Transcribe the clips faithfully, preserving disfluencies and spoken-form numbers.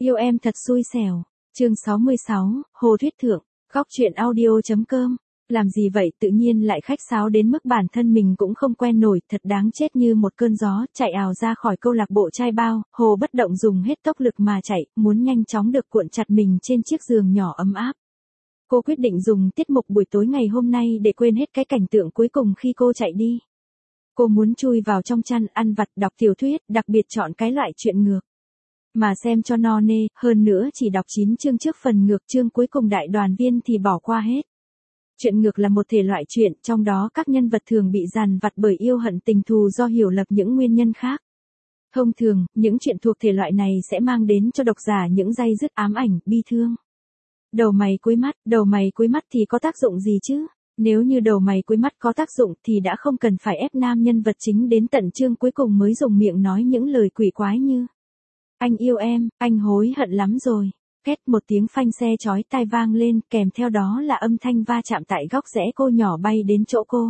Yêu em thật xui xẻo. Chương sáu mươi sáu, Hồ Thuyết Thượng, góc truyện audio.com. Làm gì vậy, tự nhiên lại khách sáo đến mức bản thân mình cũng không quen nổi, thật đáng chết. Như một cơn gió, chạy ào ra khỏi câu lạc bộ trai bao, Hồ bất động dùng hết tốc lực mà chạy, muốn nhanh chóng được cuộn chặt mình trên chiếc giường nhỏ ấm áp. Cô quyết định dùng tiết mục buổi tối ngày hôm nay để quên hết cái cảnh tượng cuối cùng khi cô chạy đi. Cô muốn chui vào trong chăn, ăn vặt, đọc tiểu thuyết, đặc biệt chọn cái loại chuyện ngược. Mà xem cho no nê, hơn nữa chỉ đọc chín chương trước phần ngược, chương cuối cùng đại đoàn viên thì bỏ qua hết. Chuyện ngược là một thể loại truyện, trong đó các nhân vật thường bị dằn vặt bởi yêu hận tình thù do hiểu lầm những nguyên nhân khác. Thông thường, những chuyện thuộc thể loại này sẽ mang đến cho độc giả những day dứt ám ảnh, bi thương. Đầu mày cuối mắt, đầu mày cuối mắt thì có tác dụng gì chứ? Nếu như đầu mày cuối mắt có tác dụng thì đã không cần phải ép nam nhân vật chính đến tận chương cuối cùng mới dùng miệng nói những lời quỷ quái như: anh yêu em, anh hối hận lắm rồi. Két, một tiếng phanh xe chói tai vang lên, kèm theo đó là âm thanh va chạm tại góc rẽ, cô nhỏ bay đến chỗ cô.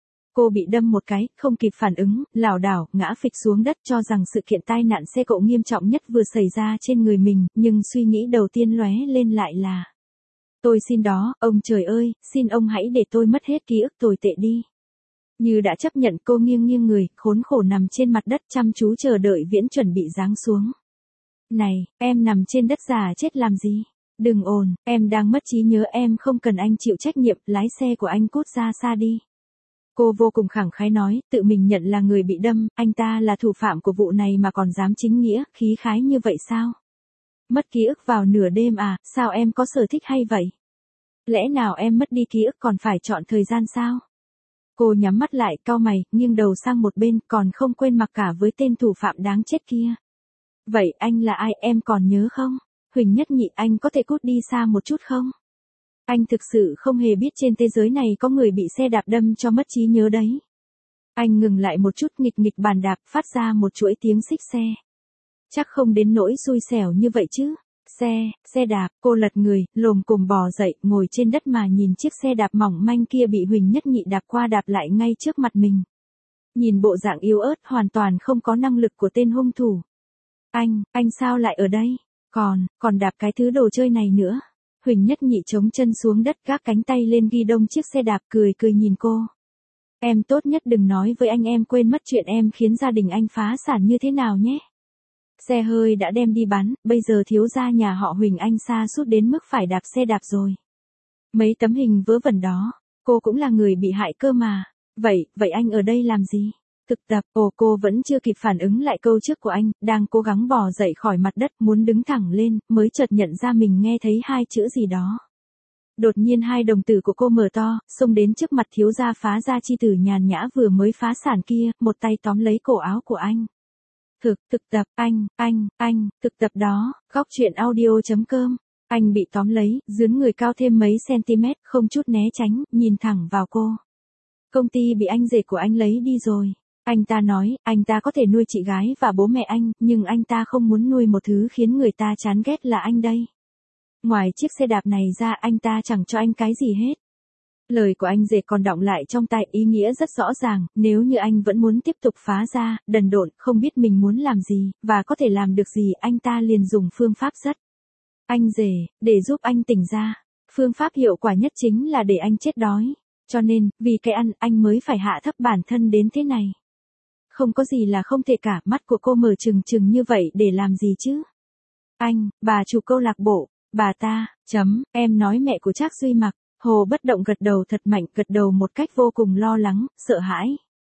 Cô bị đâm một cái, không kịp phản ứng, lảo đảo, ngã phịch xuống đất, cho rằng sự kiện tai nạn xe cộ nghiêm trọng nhất vừa xảy ra trên người mình, nhưng suy nghĩ đầu tiên lóe lên lại là: tôi xin đó, ông trời ơi, xin ông hãy để tôi mất hết ký ức tồi tệ đi. Như đã chấp nhận, cô nghiêng nghiêng người, khốn khổ nằm trên mặt đất chăm chú chờ đợi Viễn chuẩn bị giáng xuống. Này, em nằm trên đất già chết làm gì? Đừng ồn, em đang mất trí nhớ, em không cần anh chịu trách nhiệm, lái xe của anh cút ra xa đi. Cô vô cùng khẳng khái nói, tự mình nhận là người bị đâm, anh ta là thủ phạm của vụ này mà còn dám chính nghĩa, khí khái như vậy sao? Mất ký ức vào nửa đêm à, sao em có sở thích hay vậy? Lẽ nào em mất đi ký ức còn phải chọn thời gian sao? Cô nhắm mắt lại, cau mày, nghiêng đầu sang một bên, còn không quên mặc cả với tên thủ phạm đáng chết kia. Vậy anh là ai, em còn nhớ không? Huỳnh Nhất Nhị, anh có thể cút đi xa một chút không? Anh thực sự không hề biết trên thế giới này có người bị xe đạp đâm cho mất trí nhớ đấy. Anh ngừng lại một chút, nghịch nghịch bàn đạp, phát ra một chuỗi tiếng xích xe. Chắc không đến nỗi xui xẻo như vậy chứ. Xe, xe đạp, cô lật người, lồm cồm bò dậy, ngồi trên đất mà nhìn chiếc xe đạp mỏng manh kia bị Huỳnh Nhất Nhị đạp qua đạp lại ngay trước mặt mình. Nhìn bộ dạng yếu ớt, hoàn toàn không có năng lực của tên hung thủ. Anh, anh sao lại ở đây? Còn, còn đạp cái thứ đồ chơi này nữa. Huỳnh Nhất Nhị chống chân xuống đất, gác cánh tay lên ghi đông chiếc xe đạp, cười cười nhìn cô. Em tốt nhất đừng nói với anh em quên mất chuyện em khiến gia đình anh phá sản như thế nào nhé. Xe hơi đã đem đi bán, bây giờ thiếu gia nhà họ Huỳnh anh sa sút đến mức phải đạp xe đạp rồi. Mấy tấm hình vớ vẩn đó, cô cũng là người bị hại cơ mà. Vậy, vậy anh ở đây làm gì? Thực tập, ồ, cô vẫn chưa kịp phản ứng lại câu trước của anh, đang cố gắng bò dậy khỏi mặt đất, muốn đứng thẳng lên, mới chợt nhận ra mình nghe thấy hai chữ gì đó. Đột nhiên hai đồng tử của cô mở to, xông đến trước mặt thiếu gia phá gia chi tử nhàn nhã vừa mới phá sản kia, một tay tóm lấy cổ áo của anh. Thực, thực tập, anh, anh, anh, thực tập đó, góc truyện audio.com. Anh bị tóm lấy, dướn người cao thêm mấy cm, không chút né tránh, nhìn thẳng vào cô. Công ty bị anh rể của anh lấy đi rồi. Anh ta nói, anh ta có thể nuôi chị gái và bố mẹ anh, nhưng anh ta không muốn nuôi một thứ khiến người ta chán ghét là anh đây. Ngoài chiếc xe đạp này ra, anh ta chẳng cho anh cái gì hết. Lời của anh rể còn đọng lại trong tai, ý nghĩa rất rõ ràng, nếu như anh vẫn muốn tiếp tục phá ra, đần độn, không biết mình muốn làm gì, và có thể làm được gì, anh ta liền dùng phương pháp rất. Anh rể, để giúp anh tỉnh ra. Phương pháp hiệu quả nhất chính là để anh chết đói. Cho nên, vì cái ăn, anh mới phải hạ thấp bản thân đến thế này. Không có gì là không thể cả, mắt của cô mở trừng trừng như vậy để làm gì chứ? Anh, bà chủ câu lạc bộ, bà ta, chấm, em nói mẹ của Trác Duy Mặc. Hồ bất động gật đầu thật mạnh, gật đầu một cách vô cùng lo lắng, sợ hãi.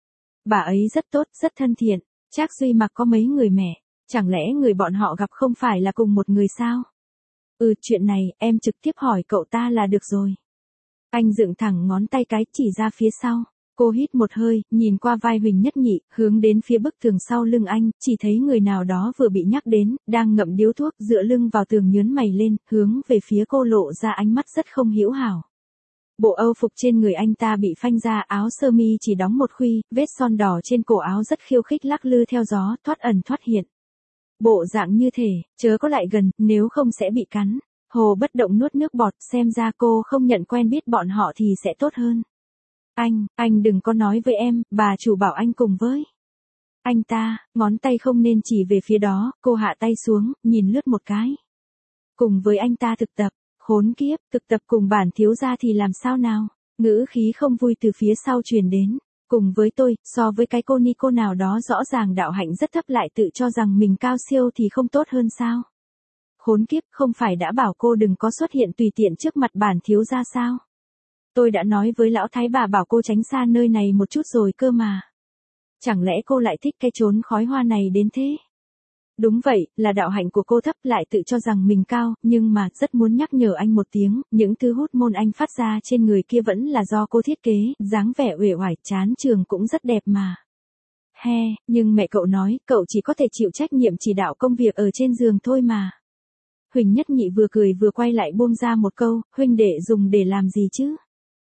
Bà ấy rất tốt, rất thân thiện. Trác Duy Mặc có mấy người mẹ, chẳng lẽ người bọn họ gặp không phải là cùng một người sao? Ừ, chuyện này, em trực tiếp hỏi cậu ta là được rồi. Anh dựng thẳng ngón tay cái chỉ ra phía sau. Cô hít một hơi, nhìn qua vai Huỳnh Nhất Nhị, hướng đến phía bức tường sau lưng anh, chỉ thấy người nào đó vừa bị nhắc đến, đang ngậm điếu thuốc, dựa lưng vào tường nhớn mày lên, hướng về phía cô lộ ra ánh mắt rất không hữu hảo. Bộ âu phục trên người anh ta bị phanh ra, áo sơ mi chỉ đóng một khuy, vết son đỏ trên cổ áo rất khiêu khích lắc lư theo gió, thoát ẩn thoát hiện. Bộ dạng như thể, chớ có lại gần, nếu không sẽ bị cắn. Hồ bất động nuốt nước bọt, xem ra cô không nhận quen biết bọn họ thì sẽ tốt hơn. Anh, anh đừng có nói với em, bà chủ bảo anh cùng với. Anh ta, ngón tay không nên chỉ về phía đó, cô hạ tay xuống, nhìn lướt một cái. Cùng với anh ta thực tập, khốn kiếp, thực tập cùng bản thiếu gia thì làm sao nào? Ngữ khí không vui từ phía sau truyền đến. Cùng với tôi, so với cái cô Nico nào đó rõ ràng đạo hạnh rất thấp lại tự cho rằng mình cao siêu thì không tốt hơn sao? Khốn kiếp, không phải đã bảo cô đừng có xuất hiện tùy tiện trước mặt bản thiếu gia sao? Tôi đã nói với lão thái bà bảo cô tránh xa nơi này một chút rồi cơ mà. Chẳng lẽ cô lại thích cái chốn khói hoa này đến thế? Đúng vậy, là đạo hạnh của cô thấp lại tự cho rằng mình cao, nhưng mà rất muốn nhắc nhở anh một tiếng, những thứ hút môn anh phát ra trên người kia vẫn là do cô thiết kế, dáng vẻ uể oải chán trường cũng rất đẹp mà. He, nhưng mẹ cậu nói, cậu chỉ có thể chịu trách nhiệm chỉ đạo công việc ở trên giường thôi mà. Huỳnh Nhất Nhị vừa cười vừa quay lại buông ra một câu, huynh đệ dùng để làm gì chứ?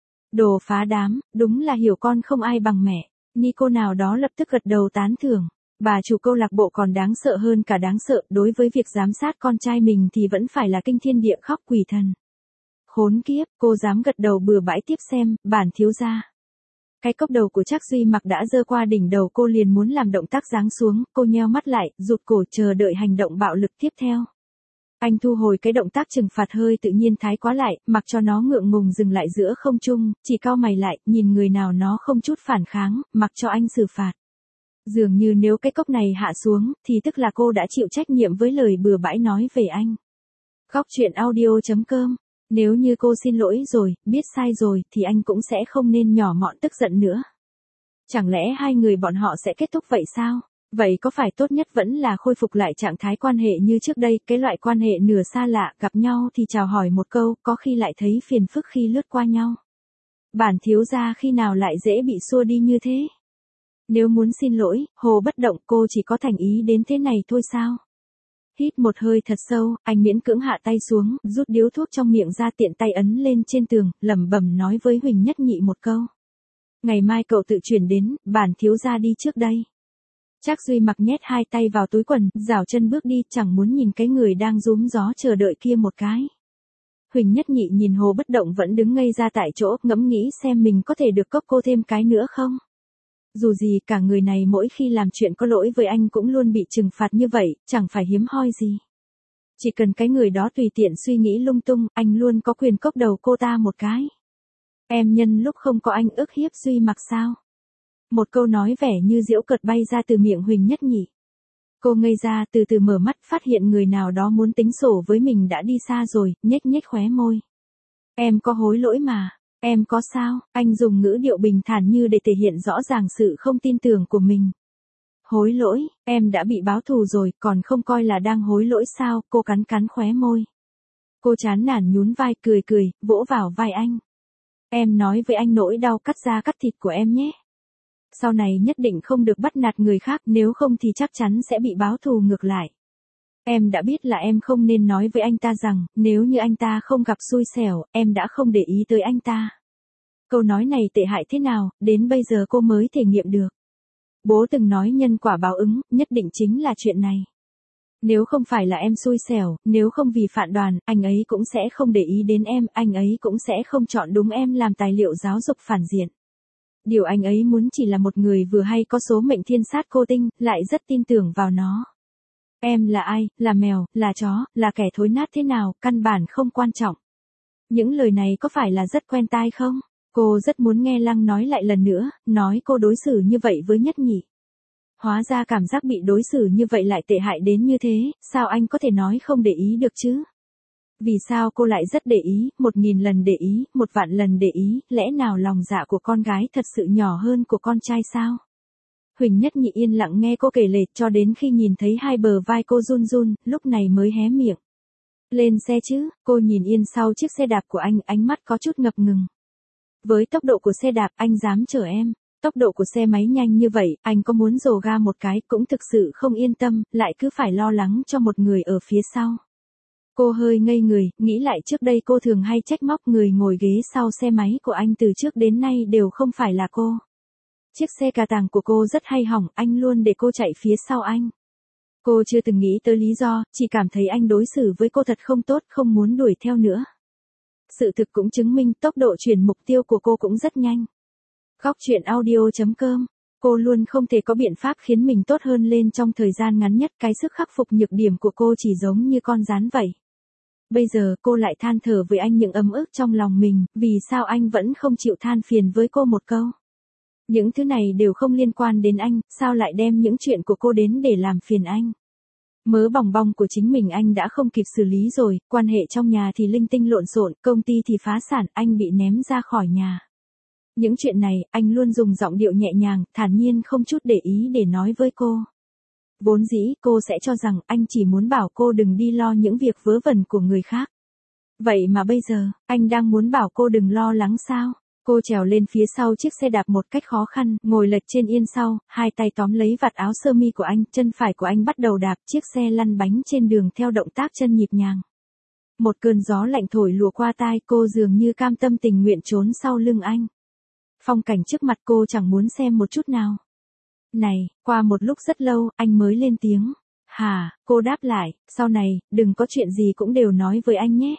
Đồ phá đám, đúng là hiểu con không ai bằng mẹ. Nico nào đó lập tức gật đầu tán thưởng. Bà chủ câu lạc bộ còn đáng sợ hơn cả đáng sợ, đối với việc giám sát con trai mình thì vẫn phải là kinh thiên địa khóc quỷ thần. Khốn kiếp, cô dám gật đầu bừa bãi tiếp xem, bản thiếu gia. Cái cốc đầu của Trác Duy Mặc đã giơ qua đỉnh đầu cô liền muốn làm động tác giáng xuống, cô nheo mắt lại, rụt cổ chờ đợi hành động bạo lực tiếp theo. Anh thu hồi cái động tác trừng phạt hơi tự nhiên thái quá lại, mặc cho nó ngượng ngùng dừng lại giữa không trung, chỉ cau mày lại, nhìn người nào nó không chút phản kháng, mặc cho anh xử phạt. Dường như nếu cái cốc này hạ xuống, thì tức là cô đã chịu trách nhiệm với lời bừa bãi nói về anh. Góc truyện audio chấm com. Nếu như cô xin lỗi rồi, biết sai rồi, thì anh cũng sẽ không nên nhỏ mọn tức giận nữa. Chẳng lẽ hai người bọn họ sẽ kết thúc vậy sao? Vậy có phải tốt nhất vẫn là khôi phục lại trạng thái quan hệ như trước đây, cái loại quan hệ nửa xa lạ, gặp nhau thì chào hỏi một câu, có khi lại thấy phiền phức khi lướt qua nhau. Bản thiếu gia khi nào lại dễ bị xua đi như thế? Nếu muốn xin lỗi, Hồ Bất Động, cô chỉ có thành ý đến thế này thôi sao? Hít một hơi thật sâu, anh miễn cưỡng hạ tay xuống, rút điếu thuốc trong miệng ra tiện tay ấn lên trên tường, lẩm bẩm nói với Huỳnh Nhất Nhị một câu. Ngày mai cậu tự chuyển đến, bản thiếu gia đi trước đây. Trác Duy Mặc nhét hai tay vào túi quần, rảo chân bước đi, chẳng muốn nhìn cái người đang rúm gió chờ đợi kia một cái. Huỳnh Nhất Nhị nhìn Hồ Bất Động vẫn đứng ngây ra tại chỗ, ngẫm nghĩ xem mình có thể được cốc cô thêm cái nữa không. Dù gì cả người này mỗi khi làm chuyện có lỗi với anh cũng luôn bị trừng phạt như vậy, chẳng phải hiếm hoi gì. Chỉ cần cái người đó tùy tiện suy nghĩ lung tung, anh luôn có quyền cốc đầu cô ta một cái. Em nhân lúc không có anh ức hiếp Duy Mặc sao? Một câu nói vẻ như giễu cợt bay ra từ miệng Huỳnh Nhất Nhị. Cô ngây ra từ từ mở mắt phát hiện người nào đó muốn tính sổ với mình đã đi xa rồi, nhếch nhếch khóe môi. Em có hối lỗi mà. Em có sao? Anh dùng ngữ điệu bình thản như để thể hiện rõ ràng sự không tin tưởng của mình. Hối lỗi, em đã bị báo thù rồi, còn không coi là đang hối lỗi sao? Cô cắn cắn khóe môi. Cô chán nản nhún vai cười cười, vỗ vào vai anh. Em nói với anh nỗi đau cắt da cắt thịt của em nhé. Sau này nhất định không được bắt nạt người khác, nếu không thì chắc chắn sẽ bị báo thù ngược lại. Em đã biết là em không nên nói với anh ta rằng, nếu như anh ta không gặp xui xẻo, em đã không để ý tới anh ta. Câu nói này tệ hại thế nào, đến bây giờ cô mới thể nghiệm được. Bố từng nói nhân quả báo ứng, nhất định chính là chuyện này. Nếu không phải là em xui xẻo, nếu không vì phản đoàn, anh ấy cũng sẽ không để ý đến em, anh ấy cũng sẽ không chọn đúng em làm tài liệu giáo dục phản diện. Điều anh ấy muốn chỉ là một người vừa hay có số mệnh thiên sát cô tinh, lại rất tin tưởng vào nó. Em là ai, là mèo, là chó, là kẻ thối nát thế nào, căn bản không quan trọng. Những lời này có phải là rất quen tai không? Cô rất muốn nghe Lăng nói lại lần nữa, nói cô đối xử như vậy với Nhất Nhị. Hóa ra cảm giác bị đối xử như vậy lại tệ hại đến như thế, sao anh có thể nói không để ý được chứ? Vì sao cô lại rất để ý, một nghìn lần để ý, một vạn lần để ý, lẽ nào lòng dạ của con gái thật sự nhỏ hơn của con trai sao? Huỳnh Nhất Nhị yên lặng nghe cô kể lể cho đến khi nhìn thấy hai bờ vai cô run run, lúc này mới hé miệng. Lên xe chứ, cô nhìn yên sau chiếc xe đạp của anh, ánh mắt có chút ngập ngừng. Với tốc độ của xe đạp, anh dám chở em. Tốc độ của xe máy nhanh như vậy, anh có muốn dồ ga một cái cũng thực sự không yên tâm, lại cứ phải lo lắng cho một người ở phía sau. Cô hơi ngây người, nghĩ lại trước đây cô thường hay trách móc người ngồi ghế sau xe máy của anh từ trước đến nay đều không phải là cô. Chiếc xe cà tàng của cô rất hay hỏng, anh luôn để cô chạy phía sau anh. Cô chưa từng nghĩ tới lý do, chỉ cảm thấy anh đối xử với cô thật không tốt, không muốn đuổi theo nữa. Sự thực cũng chứng minh tốc độ chuyển mục tiêu của cô cũng rất nhanh. Góc truyện audio chấm com. Cô luôn không thể có biện pháp khiến mình tốt hơn lên trong thời gian ngắn nhất, cái sức khắc phục nhược điểm của cô chỉ giống như con gián vậy. bây giờ cô lại than thở với anh những ấm ức trong lòng mình, vì sao anh vẫn không chịu than phiền với cô một câu. Những thứ này đều không liên quan đến anh, sao lại đem những chuyện của cô đến để làm phiền anh. Mớ bòng bong của chính mình anh đã không kịp xử lý rồi, quan hệ trong nhà thì linh tinh lộn xộn, công ty thì phá sản, anh bị ném ra khỏi nhà. Những chuyện này, anh luôn dùng giọng điệu nhẹ nhàng, thản nhiên không chút để ý để nói với cô. Vốn dĩ cô sẽ cho rằng anh chỉ muốn bảo cô đừng đi lo những việc vớ vẩn của người khác. Vậy mà bây giờ, anh đang muốn bảo cô đừng lo lắng sao? Cô trèo lên phía sau chiếc xe đạp một cách khó khăn, ngồi lệch trên yên sau, hai tay tóm lấy vạt áo sơ mi của anh, chân phải của anh bắt đầu đạp chiếc xe lăn bánh trên đường theo động tác chân nhịp nhàng. Một cơn gió lạnh thổi lùa qua tai, cô dường như cam tâm tình nguyện trốn sau lưng anh. Phong cảnh trước mặt cô chẳng muốn xem một chút nào. Này, qua một lúc rất lâu, anh mới lên tiếng. Hả, cô đáp lại, sau này, đừng có chuyện gì cũng đều nói với anh nhé.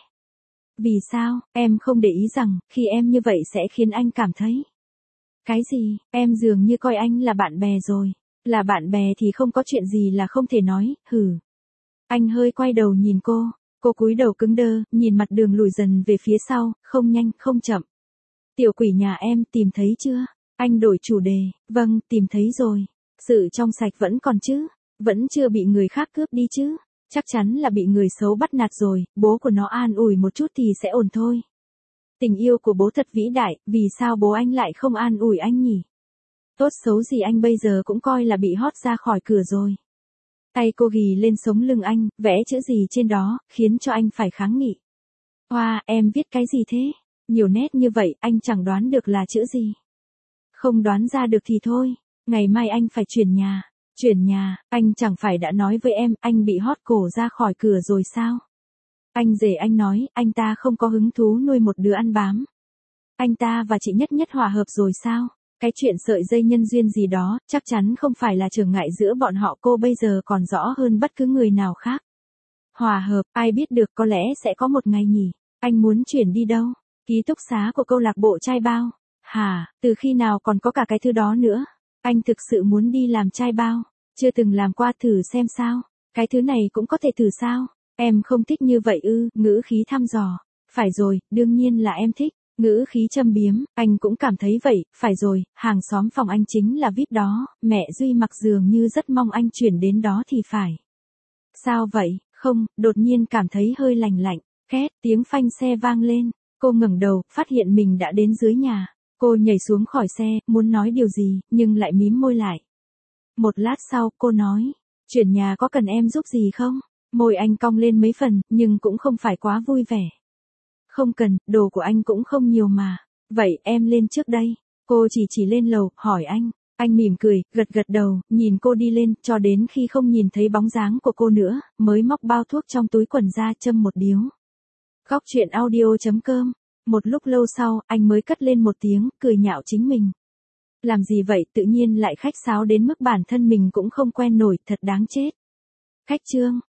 Vì sao, em không để ý rằng, khi em như vậy sẽ khiến anh cảm thấy. Cái gì, em dường như coi anh là bạn bè rồi. Là bạn bè thì không có chuyện gì là không thể nói, hử. Anh hơi quay đầu nhìn cô, cô cúi đầu cứng đơ, nhìn mặt đường lùi dần về phía sau, không nhanh, không chậm. Tiểu quỷ nhà em tìm thấy chưa? Anh đổi chủ đề, vâng, tìm thấy rồi. Sự trong sạch vẫn còn chứ, vẫn chưa bị người khác cướp đi chứ. Chắc chắn là bị người xấu bắt nạt rồi, bố của nó an ủi một chút thì sẽ ổn thôi. Tình yêu của bố thật vĩ đại, vì sao bố anh lại không an ủi anh nhỉ? Tốt xấu gì anh bây giờ cũng coi là bị hót ra khỏi cửa rồi. Tay cô ghì lên sống lưng anh, vẽ chữ gì trên đó, khiến cho anh phải kháng nghị. Hoa, em viết cái gì thế? Nhiều nét như vậy, anh chẳng đoán được là chữ gì. Không đoán ra được thì thôi, ngày mai anh phải chuyển nhà. Chuyển nhà, anh chẳng phải đã nói với em, anh bị hót cổ ra khỏi cửa rồi sao? Anh rể anh nói, anh ta không có hứng thú nuôi một đứa ăn bám. Anh ta và chị Nhất Nhất hòa hợp rồi sao? Cái chuyện sợi dây nhân duyên gì đó, chắc chắn không phải là trở ngại giữa bọn họ, cô bây giờ còn rõ hơn bất cứ người nào khác. Hòa hợp, ai biết được, có lẽ sẽ có một ngày nhỉ. Anh muốn chuyển đi đâu? Ký túc xá của câu lạc bộ trai bao. Hả, từ khi nào còn có cả cái thứ đó nữa? Anh thực sự muốn đi làm trai bao. Chưa từng làm qua, thử xem sao. Cái thứ này cũng có thể thử sao? Em không thích như vậy ư? Ngữ khí thăm dò. Phải rồi, đương nhiên là em thích. Ngữ khí châm biếm, anh cũng cảm thấy vậy. Phải rồi, hàng xóm phòng anh chính là vi ai pi đó. Mẹ Duy mặc dường như rất mong anh chuyển đến đó thì phải. Sao vậy? Không, đột nhiên cảm thấy hơi lành lạnh. Két, tiếng phanh xe vang lên. Cô ngẩng đầu, phát hiện mình đã đến dưới nhà. Cô nhảy xuống khỏi xe, muốn nói điều gì, nhưng lại mím môi lại. Một lát sau, cô nói, chuyển nhà có cần em giúp gì không? Môi anh cong lên mấy phần, nhưng cũng không phải quá vui vẻ. Không cần, đồ của anh cũng không nhiều mà. Vậy em lên trước đây. Cô chỉ chỉ lên lầu, hỏi anh. Anh mỉm cười, gật gật đầu, nhìn cô đi lên, cho đến khi không nhìn thấy bóng dáng của cô nữa, mới móc bao thuốc trong túi quần ra châm một điếu. Góc truyện audio chấm com. Một lúc lâu sau, anh mới cất lên một tiếng, cười nhạo chính mình. Làm gì vậy, tự nhiên lại khách sáo đến mức bản thân mình cũng không quen nổi, thật đáng chết. Khách trương,